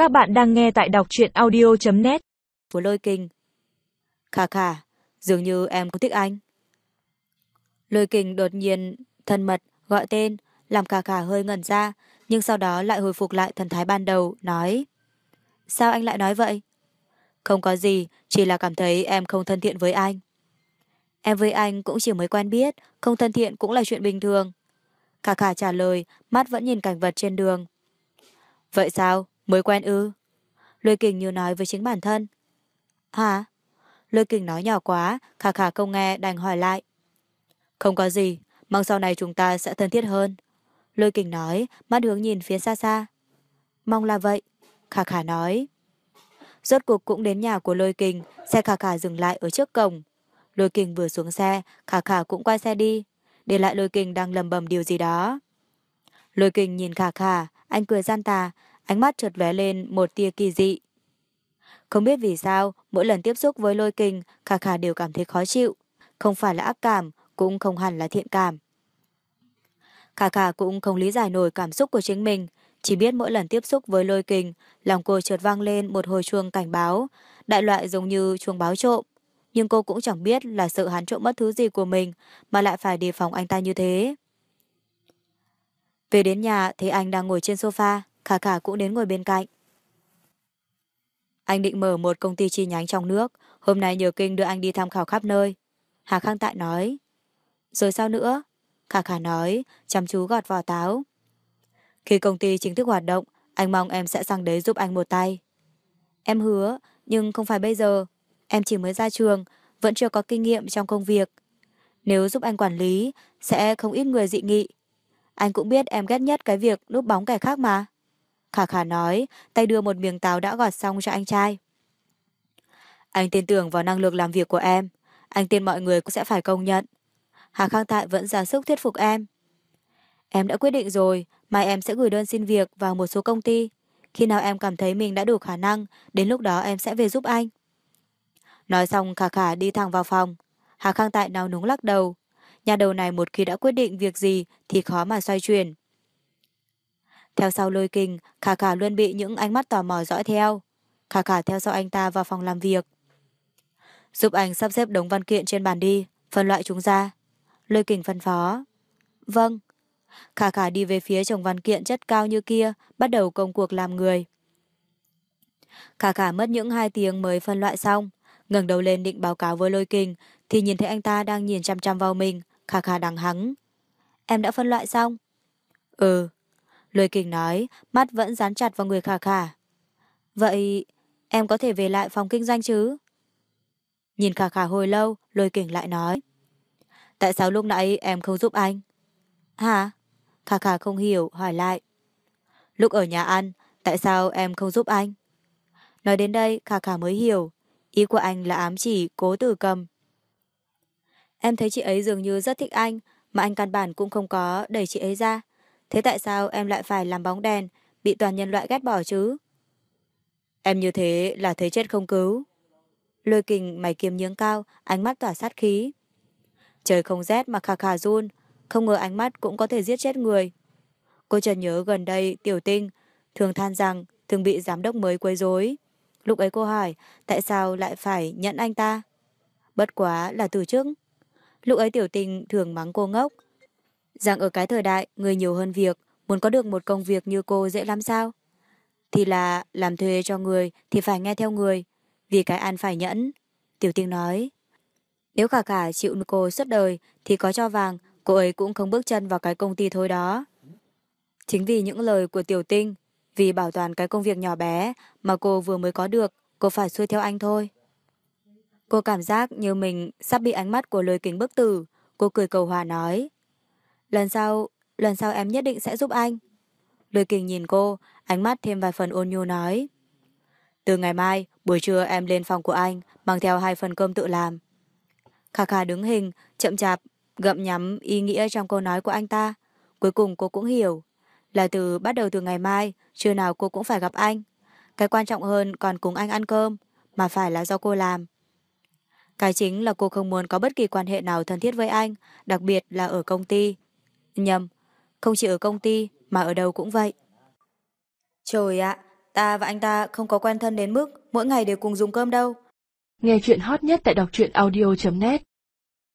Các bạn đang nghe tại đọc truyện audio.net. Của Lôi Kình. Khà khà, dường như em cũng thích anh. Lôi Kình đột nhiên thân mật gọi tên, làm Khà khà hơi ngẩn ra, nhưng sau đó lại hồi phục lại thần thái ban đầu, nói: Sao anh lại nói vậy? Không có gì, chỉ là cảm thấy em không thân thiện với anh. Em với anh cũng chỉ mới quen biết, không thân thiện cũng là chuyện bình thường. Khà khà trả lời, mắt vẫn nhìn cảnh vật trên đường. Vậy sao? Mới quen ư? Lôi Kình như nói với chính bản thân. Hả? Lôi Kình nói nhỏ quá, Khà khà không nghe đành hỏi lại. Không có gì, mong sau này chúng ta sẽ thân thiết hơn. Lôi Kình nói, mắt hướng nhìn phía xa xa. Mong là vậy, Khà khà nói. Rốt cuộc cũng đến nhà của Lôi Kình, xe Khà khà dừng lại ở trước cổng. Lôi Kình vừa xuống xe, Khà khà cũng quay xe đi, để lại Lôi Kình đang lầm bầm điều gì đó. Lôi Kình nhìn Khà khà, anh cười gian tà, ánh mắt chợt lóe lên một tia kỳ dị. Không biết vì sao, mỗi lần tiếp xúc với Lôi Kình, Khà khà đều cảm thấy khó chịu. Không phải là ác cảm, cũng không hẳn là thiện cảm. Khà khà cũng không lý giải nổi cảm xúc của chính mình, chỉ biết mỗi lần tiếp xúc với Lôi Kình, lòng cô chợt vang lên một hồi chuông cảnh báo, đại loại giống như chuông báo trộm. Nhưng cô cũng chẳng biết là sợ hắn trộm mất thứ gì của mình, mà lại phải đề phòng anh ta như thế. Về đến nhà, thấy anh đang ngồi trên sofa, Khà khà cũng đến ngồi bên cạnh. Anh định mở một công ty chi nhánh trong nước, hôm nay nhờ Kinh đưa anh đi tham khảo khắp nơi. Hà Khang Tại nói. Rồi sao nữa? Khà khà nói, chăm chú gọt vỏ táo. Khi công ty chính thức hoạt động, anh mong em sẽ sang đấy giúp anh một tay. Em hứa, nhưng không phải bây giờ. Em chỉ mới ra trường, vẫn chưa có kinh nghiệm trong công việc. Nếu giúp anh quản lý, sẽ không ít người dị nghị. Anh cũng biết em ghét nhất cái việc núp bóng kẻ khác mà. Khà khà nói, tay đưa một miếng táo đã gọt xong cho anh trai. Anh tin tưởng vào năng lực làm việc của em. Anh tin mọi người cũng sẽ phải công nhận. Hà Khang Tại vẫn ra sức thuyết phục em. Em đã quyết định rồi, mai em sẽ gửi đơn xin việc vào một số công ty. Khi nào em cảm thấy mình đã đủ khả năng, đến lúc đó em sẽ về giúp anh. Nói xong Khà khà đi thẳng vào phòng. Hà Khang Tại nao núng lắc đầu. Nhà đầu này một khi đã quyết định việc gì thì khó mà xoay chuyển. Theo sau Lôi Kình, Khà khà luôn bị những ánh mắt tò mò dõi theo. Khà khà theo sau anh ta vào phòng làm việc. Giúp anh sắp xếp đống văn kiện trên bàn đi, phân loại chúng ra. Lôi Kình phân phó. Vâng. Khà khà đi về phía chồng văn kiện chất cao như kia, bắt đầu công cuộc làm người. Khà khà mất những 2 tiếng mới phân loại xong, ngẩng đầu lên định báo cáo với Lôi Kình, thì nhìn thấy anh ta đang nhìn chăm chăm vào mình. Khà khà đằng hắng. Em đã phân loại xong? Ừ. Lôi Kình nói, mắt vẫn dán chặt vào người Khà khà. Vậy em có thể về lại phòng kinh doanh chứ? Nhìn Khà khà hồi lâu, Lôi Kình lại nói. Tại sao lúc nãy em không giúp anh? Hả? Khà khà không hiểu, hỏi lại. Lúc ở nhà ăn, tại sao em không giúp anh? Nói đến đây, Khà khà mới hiểu. Ý của anh là ám chỉ Cố Tử Cầm. Em thấy chị ấy dường như rất thích anh, mà anh căn bản cũng không có đẩy chị ấy ra. Thế tại sao em lại phải làm bóng đèn, bị toàn nhân loại ghét bỏ chứ? Em như thế là thấy chết không cứu. Lôi Kình mày kiếm nhướng cao, ánh mắt tỏa sát khí. Trời không rét mà Khà khà run, không ngờ ánh mắt cũng có thể giết chết người. Cô chợt nhớ gần đây Tiểu Tinh thường than rằng thường bị giám đốc mới quấy rối. Lúc ấy cô hỏi tại sao lại phải nhận anh ta. Bất quá là từ chức. Lúc ấy Tiểu Tinh thường mắng cô ngốc, rằng ở cái thời đại người nhiều hơn việc, muốn có được một công việc như cô dễ lắm sao? Thì là làm thuê cho người thì phải nghe theo người, vì cái ăn phải nhẫn. Tiểu Tinh nói. Nếu Khà khà chịu cô suốt đời thì có cho vàng, cô ấy cũng không bước chân vào cái công ty thôi đó. Chính vì những lời của Tiểu Tinh, vì bảo toàn cái công việc nhỏ bé mà cô vừa mới có được, cô phải xuôi theo anh thôi. Cô cảm giác như mình sắp bị ánh mắt của Lôi Kình bức tử. Cô cười cầu hòa nói. Lần sau, lần sau em nhất định sẽ giúp anh. Lôi Kình nhìn cô, ánh mắt thêm vài phần ôn nhu nói. Từ ngày mai, buổi trưa em lên phòng của anh, mang theo 2 phần cơm tự làm. Khà khà đứng hình, chậm chạp, gặm nhắm ý nghĩa trong câu nói của anh ta. Cuối cùng cô cũng hiểu. Là bắt đầu từ ngày mai, trưa nào cô cũng phải gặp anh. Cái quan trọng hơn còn cùng anh ăn cơm, mà phải là do cô làm. Cái chính là cô không muốn có bất kỳ quan hệ nào thân thiết với anh, đặc biệt là ở công ty. Nhầm, không chỉ ở công ty, mà ở đâu cũng vậy. Trời ạ, Ta và anh ta không có quen thân đến mức mỗi ngày đều cùng dùng cơm đâu. Nghe chuyện hot nhất tại đọc truyện audio.net